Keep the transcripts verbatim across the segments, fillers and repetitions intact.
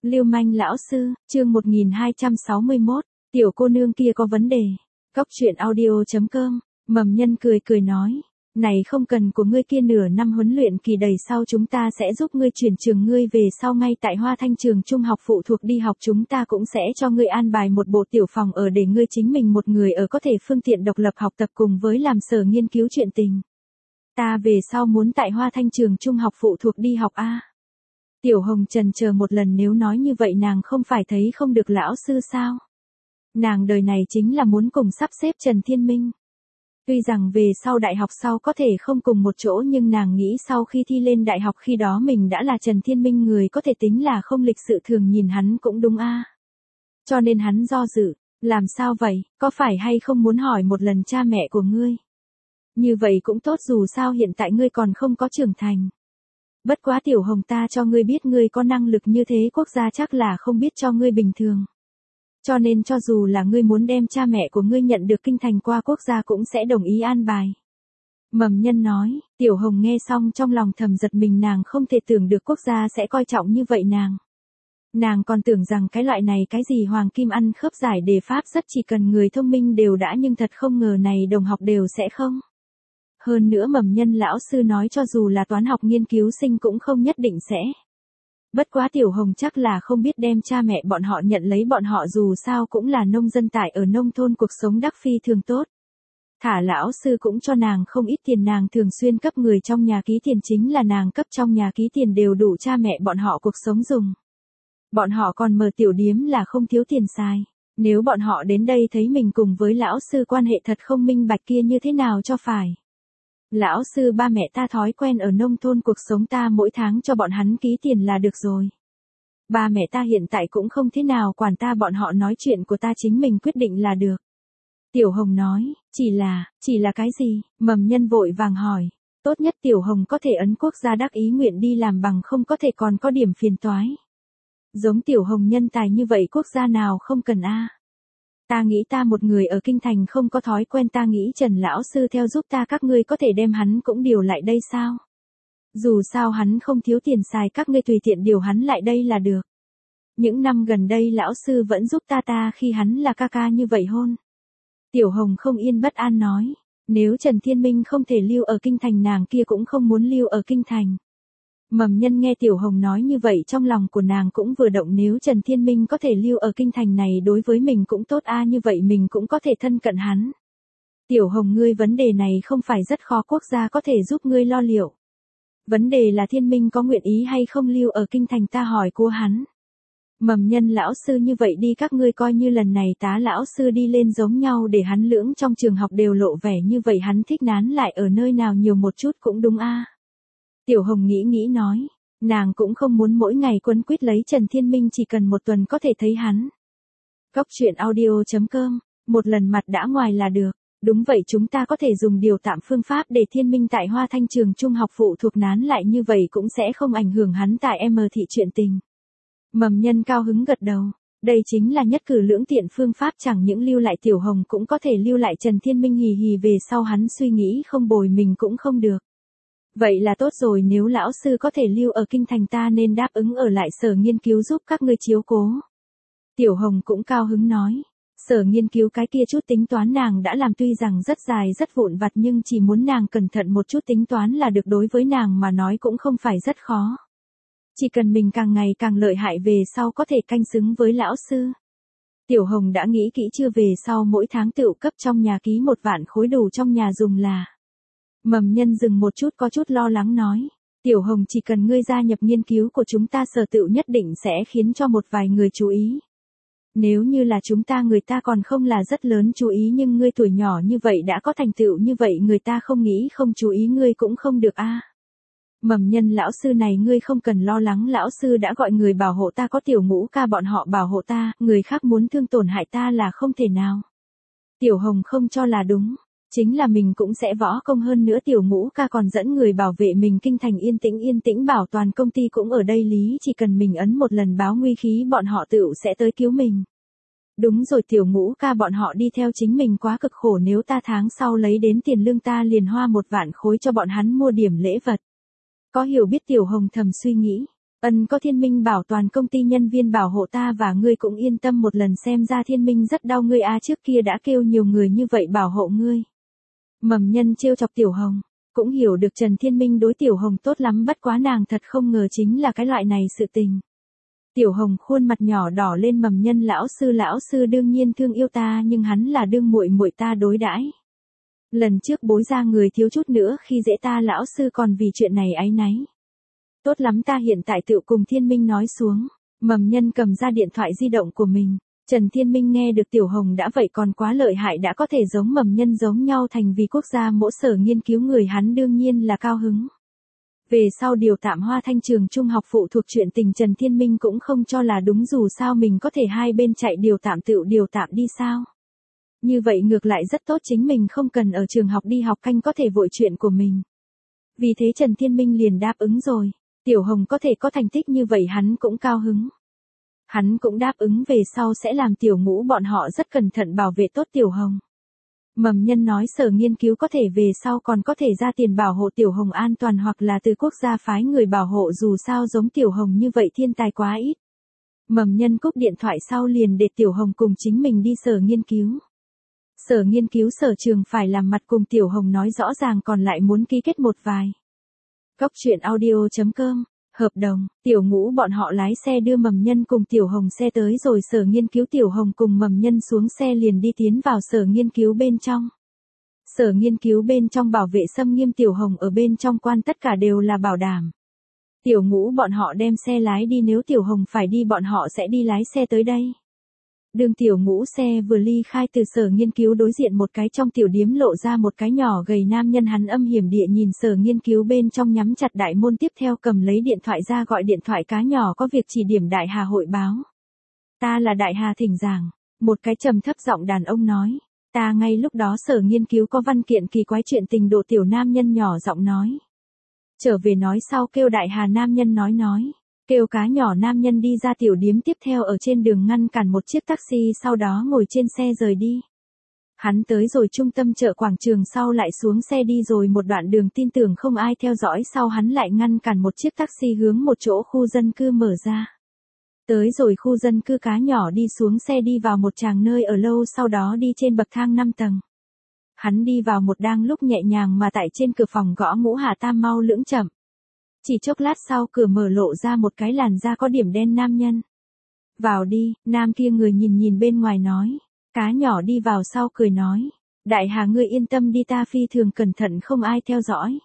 Lưu manh lão sư, chương một nghìn hai trăm sáu mươi mốt, tiểu cô nương kia có vấn đề. Cóc truyện audio chấm com, Mầm Nhân cười cười nói, này không cần của ngươi kia nửa năm huấn luyện kỳ đầy sau chúng ta sẽ giúp ngươi chuyển trường ngươi về sau ngay tại Hoa Thanh trường trung học phụ thuộc đi học chúng ta cũng sẽ cho ngươi an bài một bộ tiểu phòng ở để ngươi chính mình một người ở có thể phương tiện độc lập học tập cùng với làm sở nghiên cứu chuyện tình. Ta về sau muốn tại Hoa Thanh trường trung học phụ thuộc đi học a. Tiểu Hồng chần chờ một lần nếu nói như vậy nàng không phải thấy không được lão sư sao? Nàng đời này chính là muốn cùng sắp xếp Trần Thiên Minh. Tuy rằng về sau đại học sau có thể không cùng một chỗ nhưng nàng nghĩ sau khi thi lên đại học khi đó mình đã là Trần Thiên Minh người có thể tính là không lịch sự thường nhìn hắn cũng đúng a. Cho nên hắn do dự, làm sao vậy, có phải hay không muốn hỏi một lần cha mẹ của ngươi? Như vậy cũng tốt dù sao hiện tại ngươi còn không có trưởng thành. Bất quá Tiểu Hồng ta cho ngươi biết ngươi có năng lực như thế quốc gia chắc là không biết cho ngươi bình thường. Cho nên cho dù là ngươi muốn đem cha mẹ của ngươi nhận được kinh thành qua quốc gia cũng sẽ đồng ý an bài. Mầm Nhân nói, Tiểu Hồng nghe xong trong lòng thầm giật mình nàng không thể tưởng được quốc gia sẽ coi trọng như vậy nàng. Nàng còn tưởng rằng cái loại này cái gì hoàng kim ăn khớp giải đề pháp rất chỉ cần người thông minh đều đã nhưng thật không ngờ này đồng học đều sẽ không. Hơn nữa Mầm Nhân lão sư nói cho dù là toán học nghiên cứu sinh cũng không nhất định sẽ. Bất quá Tiểu Hồng chắc là không biết đem cha mẹ bọn họ nhận lấy bọn họ dù sao cũng là nông dân tại ở nông thôn cuộc sống đắc phi thường tốt. Thả lão sư cũng cho nàng không ít tiền nàng thường xuyên cấp người trong nhà ký tiền chính là nàng cấp trong nhà ký tiền đều đủ cha mẹ bọn họ cuộc sống dùng. Bọn họ còn mở tiểu điếm là không thiếu tiền xài. Nếu bọn họ đến đây thấy mình cùng với lão sư quan hệ thật không minh bạch kia như thế nào cho phải. Lão sư ba mẹ ta thói quen ở nông thôn cuộc sống ta mỗi tháng cho bọn hắn ký tiền là được rồi. Ba mẹ ta hiện tại cũng không thế nào quản ta bọn họ nói chuyện của ta chính mình quyết định là được. Tiểu Hồng nói, chỉ là, chỉ là cái gì? Mầm Nhân vội vàng hỏi. Tốt nhất Tiểu Hồng có thể ấn quốc gia đắc ý nguyện đi làm bằng không có thể còn có điểm phiền toái. Giống Tiểu Hồng nhân tài như vậy quốc gia nào không cần a? Ta nghĩ ta một người ở kinh thành không có thói quen ta nghĩ Trần lão sư theo giúp ta các ngươi có thể đem hắn cũng điều lại đây sao? Dù sao hắn không thiếu tiền xài các ngươi tùy tiện điều hắn lại đây là được. Những năm gần đây lão sư vẫn giúp ta ta khi hắn là ca ca như vậy hôn. Tiểu Hồng không yên bất an nói, nếu Trần Thiên Minh không thể lưu ở kinh thành nàng kia cũng không muốn lưu ở kinh thành. Mầm Nhân nghe Tiểu Hồng nói như vậy trong lòng của nàng cũng vừa động nếu Trần Thiên Minh có thể lưu ở kinh thành này đối với mình cũng tốt a như vậy mình cũng có thể thân cận hắn. Tiểu Hồng ngươi vấn đề này không phải rất khó quốc gia có thể giúp ngươi lo liệu. Vấn đề là Thiên Minh có nguyện ý hay không lưu ở kinh thành ta hỏi cô hắn. Mầm Nhân lão sư như vậy đi các ngươi coi như lần này tá lão sư đi lên giống nhau để hắn lưỡng trong trường học đều lộ vẻ như vậy hắn thích nán lại ở nơi nào nhiều một chút cũng đúng a. Tiểu Hồng nghĩ nghĩ nói, nàng cũng không muốn mỗi ngày quấn quýt lấy Trần Thiên Minh chỉ cần một tuần có thể thấy hắn. Cóc truyện audio chấm com, một lần mặt đã ngoài là được, đúng vậy chúng ta có thể dùng điều tạm phương pháp để Thiên Minh tại Hoa Thanh trường trung học phụ thuộc nán lại như vậy cũng sẽ không ảnh hưởng hắn tại M thị chuyện tình. Mầm Nhân cao hứng gật đầu, đây chính là nhất cử lưỡng tiện phương pháp chẳng những lưu lại Tiểu Hồng cũng có thể lưu lại Trần Thiên Minh hì hì về sau hắn suy nghĩ không bồi mình cũng không được. Vậy là tốt rồi nếu lão sư có thể lưu ở kinh thành ta nên đáp ứng ở lại sở nghiên cứu giúp các ngươi chiếu cố. Tiểu Hồng cũng cao hứng nói, sở nghiên cứu cái kia chút tính toán nàng đã làm tuy rằng rất dài rất vụn vặt nhưng chỉ muốn nàng cẩn thận một chút tính toán là được đối với nàng mà nói cũng không phải rất khó. Chỉ cần mình càng ngày càng lợi hại về sau có thể canh xứng với lão sư. Tiểu Hồng đã nghĩ kỹ chưa về sau mỗi tháng tựu cấp trong nhà ký một vạn khối đủ trong nhà dùng là. Mầm Nhân dừng một chút có chút lo lắng nói, Tiểu Hồng chỉ cần ngươi gia nhập nghiên cứu của chúng ta sở tựu nhất định sẽ khiến cho một vài người chú ý. Nếu như là chúng ta người ta còn không là rất lớn chú ý nhưng ngươi tuổi nhỏ như vậy đã có thành tựu như vậy người ta không nghĩ không chú ý ngươi cũng không được a. Mầm Nhân lão sư này ngươi không cần lo lắng lão sư đã gọi người bảo hộ ta có Tiểu Ngũ ca bọn họ bảo hộ ta, người khác muốn thương tổn hại ta là không thể nào. Tiểu Hồng không cho là đúng. Chính là mình cũng sẽ võ công hơn nữa Tiểu Ngũ ca còn dẫn người bảo vệ mình kinh thành yên tĩnh yên tĩnh bảo toàn công ty cũng ở đây lý chỉ cần mình ấn một lần báo nguy khí bọn họ tựu sẽ tới cứu mình. Đúng rồi Tiểu Ngũ ca bọn họ đi theo chính mình quá cực khổ nếu ta tháng sau lấy đến tiền lương ta liền hoa một vạn khối cho bọn hắn mua điểm lễ vật. Có hiểu biết Tiểu Hồng thầm suy nghĩ. Ân có Thiên Minh bảo toàn công ty nhân viên bảo hộ ta và ngươi cũng yên tâm một lần xem ra Thiên Minh rất đau ngươi à trước kia đã kêu nhiều người như vậy bảo hộ ngươi. Mầm nhân trêu chọc Tiểu Hồng, cũng hiểu được Trần Thiên Minh đối Tiểu Hồng tốt lắm bất quá nàng thật không ngờ chính là cái loại này sự tình. Tiểu Hồng khuôn mặt nhỏ đỏ lên mầm nhân lão sư lão sư đương nhiên thương yêu ta nhưng hắn là đương muội muội ta đối đãi. Lần trước bối ra người thiếu chút nữa khi dễ ta lão sư còn vì chuyện này áy náy. Tốt lắm ta hiện tại tự cùng Thiên Minh nói xuống, mầm nhân cầm ra điện thoại di động của mình. Trần Thiên Minh nghe được Tiểu Hồng đã vậy còn quá lợi hại đã có thể giống mầm nhân giống nhau thành vì quốc gia mỗi sở nghiên cứu người hắn đương nhiên là cao hứng. Về sau điều tạm Hoa Thanh trường trung học phụ thuộc chuyện tình Trần Thiên Minh cũng không cho là đúng dù sao mình có thể hai bên chạy điều tạm tự điều tạm đi sao. Như vậy ngược lại rất tốt chính mình không cần ở trường học đi học canh có thể vội chuyện của mình. Vì thế Trần Thiên Minh liền đáp ứng rồi, Tiểu Hồng có thể có thành tích như vậy hắn cũng cao hứng. Hắn cũng đáp ứng về sau sẽ làm Tiểu Ngũ bọn họ rất cẩn thận bảo vệ tốt Tiểu Hồng. Mầm nhân nói sở nghiên cứu có thể về sau còn có thể ra tiền bảo hộ Tiểu Hồng an toàn hoặc là từ quốc gia phái người bảo hộ dù sao giống Tiểu Hồng như vậy thiên tài quá ít. Mầm nhân cúp điện thoại sau liền để Tiểu Hồng cùng chính mình đi sở nghiên cứu. Sở nghiên cứu sở trường phải làm mặt cùng Tiểu Hồng nói rõ ràng còn lại muốn ký kết một vài. Cóc truyện audio chấm com, hợp đồng, Tiểu Ngũ bọn họ lái xe đưa mầm nhân cùng Tiểu Hồng xe tới rồi sở nghiên cứu Tiểu Hồng cùng mầm nhân xuống xe liền đi tiến vào sở nghiên cứu bên trong. Sở nghiên cứu bên trong bảo vệ xâm nghiêm Tiểu Hồng ở bên trong quan tất cả đều là bảo đảm. Tiểu Ngũ bọn họ đem xe lái đi nếu Tiểu Hồng phải đi bọn họ sẽ đi lái xe tới đây. Đường Tiểu Ngũ xe vừa ly khai từ sở nghiên cứu đối diện một cái trong tiểu điếm lộ ra một cái nhỏ gầy nam nhân hắn âm hiểm địa nhìn sở nghiên cứu bên trong nhắm chặt đại môn tiếp theo cầm lấy điện thoại ra gọi điện thoại cá nhỏ có việc chỉ điểm Đại Hà hội báo. Ta là Đại Hà thỉnh giảng, một cái trầm thấp giọng đàn ông nói. Ta ngay lúc đó sở nghiên cứu có văn kiện kỳ quái chuyện tình độ tiểu nam nhân nhỏ giọng nói. Trở về nói sau kêu Đại Hà nam nhân nói nói. Kêu cá nhỏ nam nhân đi ra tiểu điếm tiếp theo ở trên đường ngăn cản một chiếc taxi sau đó ngồi trên xe rời đi. Hắn tới rồi trung tâm chợ quảng trường sau lại xuống xe đi rồi một đoạn đường tin tưởng không ai theo dõi sau hắn lại ngăn cản một chiếc taxi hướng một chỗ khu dân cư mở ra. Tới rồi khu dân cư cá nhỏ đi xuống xe đi vào một tràng nơi ở lâu sau đó đi trên bậc thang năm tầng. Hắn đi vào một đang lúc nhẹ nhàng mà tại trên cửa phòng gõ ngũ hạ tam mau lưỡng chậm. Chỉ chốc lát sau cửa mở lộ ra một cái làn da có điểm đen nam nhân. Vào đi, nam kia người nhìn nhìn bên ngoài nói. Cá nhỏ đi vào sau cười nói. Đại Hà ngươi yên tâm đi ta phi thường cẩn thận không ai theo dõi.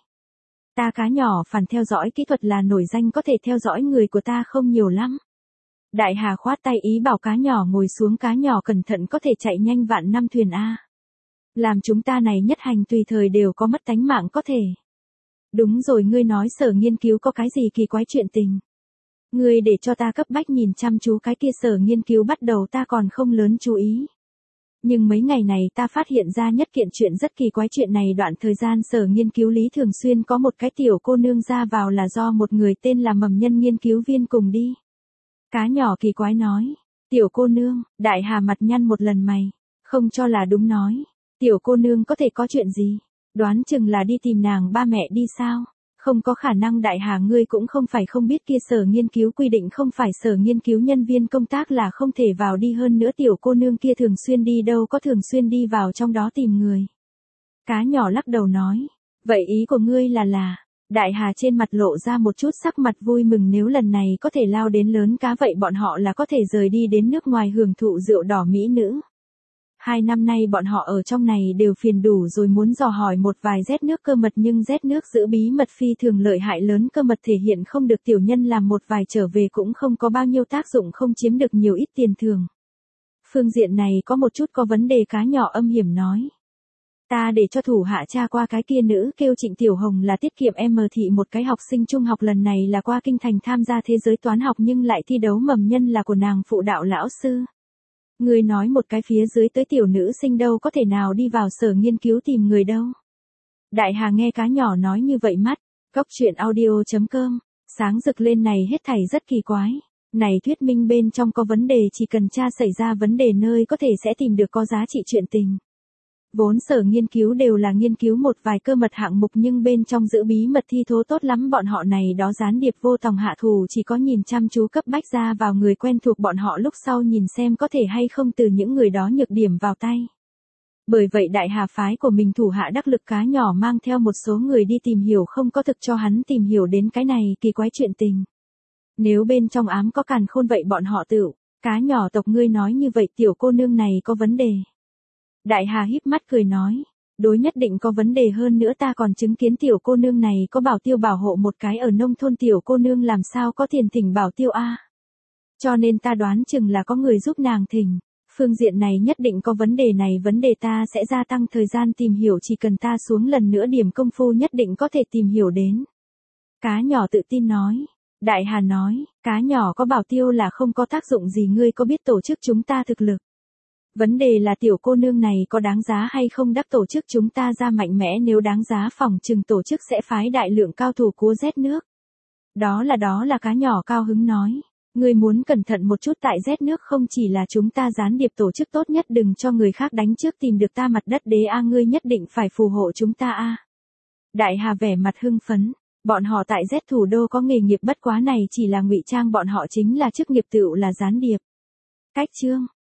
Ta cá nhỏ phản theo dõi kỹ thuật là nổi danh có thể theo dõi người của ta không nhiều lắm. Đại Hà khoát tay ý bảo cá nhỏ ngồi xuống cá nhỏ cẩn thận có thể chạy nhanh vạn năm thuyền A. Làm chúng ta này nhất hành tùy thời đều có mất tánh mạng có thể. Đúng rồi ngươi nói sở nghiên cứu có cái gì kỳ quái chuyện tình. Ngươi để cho ta cấp bách nhìn chăm chú cái kia sở nghiên cứu bắt đầu ta còn không lớn chú ý. Nhưng mấy ngày này ta phát hiện ra nhất kiện chuyện rất kỳ quái chuyện này đoạn thời gian sở nghiên cứu lý thường xuyên có một cái tiểu cô nương ra vào là do một người tên là mầm nhân nghiên cứu viên cùng đi. Cá nhỏ kỳ quái nói. Tiểu cô nương, Đại Hà mặt nhăn một lần mày. Không cho là đúng nói. Tiểu cô nương có thể có chuyện gì? Đoán chừng là đi tìm nàng ba mẹ đi sao? Không có khả năng Đại Hà ngươi cũng không phải không biết kia sở nghiên cứu quy định không phải sở nghiên cứu nhân viên công tác là không thể vào đi hơn nữa tiểu cô nương kia thường xuyên đi đâu có thường xuyên đi vào trong đó tìm người. Cá nhỏ lắc đầu nói. Vậy ý của ngươi là là, Đại Hà trên mặt lộ ra một chút sắc mặt vui mừng nếu lần này có thể lao đến lớn cá vậy bọn họ là có thể rời đi đến nước ngoài hưởng thụ rượu đỏ mỹ nữ. Hai năm nay bọn họ ở trong này đều phiền đủ rồi muốn dò hỏi một vài rét nước cơ mật nhưng rét nước giữ bí mật phi thường lợi hại lớn cơ mật thể hiện không được tiểu nhân làm một vài trở về cũng không có bao nhiêu tác dụng không chiếm được nhiều ít tiền thường. Phương diện này có một chút có vấn đề cá nhỏ âm hiểm nói. Ta để cho thủ hạ tra qua cái kia nữ kêu Trịnh Tiểu Hồng là tiết kiệm em thị một cái học sinh trung học lần này là qua kinh thành tham gia thế giới toán học nhưng lại thi đấu mầm nhân là của nàng phụ đạo lão sư. Người nói một cái phía dưới tới tiểu nữ sinh đâu có thể nào đi vào sở nghiên cứu tìm người đâu. Đại Hà nghe cá nhỏ nói như vậy mắt, cóc truyện audio chấm com, sáng rực lên này hết thảy rất kỳ quái. Này thuyết minh bên trong có vấn đề chỉ cần tra xảy ra vấn đề nơi có thể sẽ tìm được có giá trị chuyện tình. Vốn sở nghiên cứu đều là nghiên cứu một vài cơ mật hạng mục nhưng bên trong giữ bí mật thi thố tốt lắm, bọn họ này đó gián điệp vô tòng hạ thủ chỉ có nhìn chăm chú cấp bách ra vào người quen thuộc bọn họ lúc sau nhìn xem có thể hay không từ những người đó nhược điểm vào tay. Bởi vậy đại hà phái của mình thủ hạ đắc lực cá nhỏ mang theo một số người đi tìm hiểu không có thực cho hắn tìm hiểu đến cái này kỳ quái chuyện tình. Nếu bên trong ám có càn khôn vậy bọn họ tự, cá nhỏ tộc ngươi nói như vậy tiểu cô nương này có vấn đề. Đại hà híp mắt cười nói, đối nhất định có vấn đề, hơn nữa ta còn chứng kiến tiểu cô nương này có bảo tiêu bảo hộ một cái ở nông thôn, tiểu cô nương làm sao có tiền thỉnh bảo tiêu a? Cho nên ta đoán chừng là có người giúp nàng thỉnh. Phương diện này nhất định có vấn đề này, vấn đề ta sẽ gia tăng thời gian tìm hiểu, chỉ cần ta xuống lần nữa điểm công phu nhất định có thể tìm hiểu đến. Cá nhỏ tự tin nói. Đại hà nói, cá nhỏ có bảo tiêu là không có tác dụng gì, ngươi có biết tổ chức chúng ta thực lực. Vấn đề là tiểu cô nương này có đáng giá hay không, đắc tổ chức chúng ta ra mạnh mẽ, nếu đáng giá phòng trừng tổ chức sẽ phái đại lượng cao thủ cúa rét nước. Đó là đó là cá nhỏ cao hứng nói. Ngươi muốn cẩn thận một chút, tại rét nước không chỉ là chúng ta gián điệp tổ chức tốt nhất, đừng cho người khác đánh trước tìm được ta mặt đất đế a, ngươi nhất định phải phù hộ chúng ta a. Đại hà vẻ mặt hưng phấn, bọn họ tại Z thủ đô có nghề nghiệp, bất quá này chỉ là ngụy trang, bọn họ chính là chức nghiệp tựu là gián điệp. Cách chương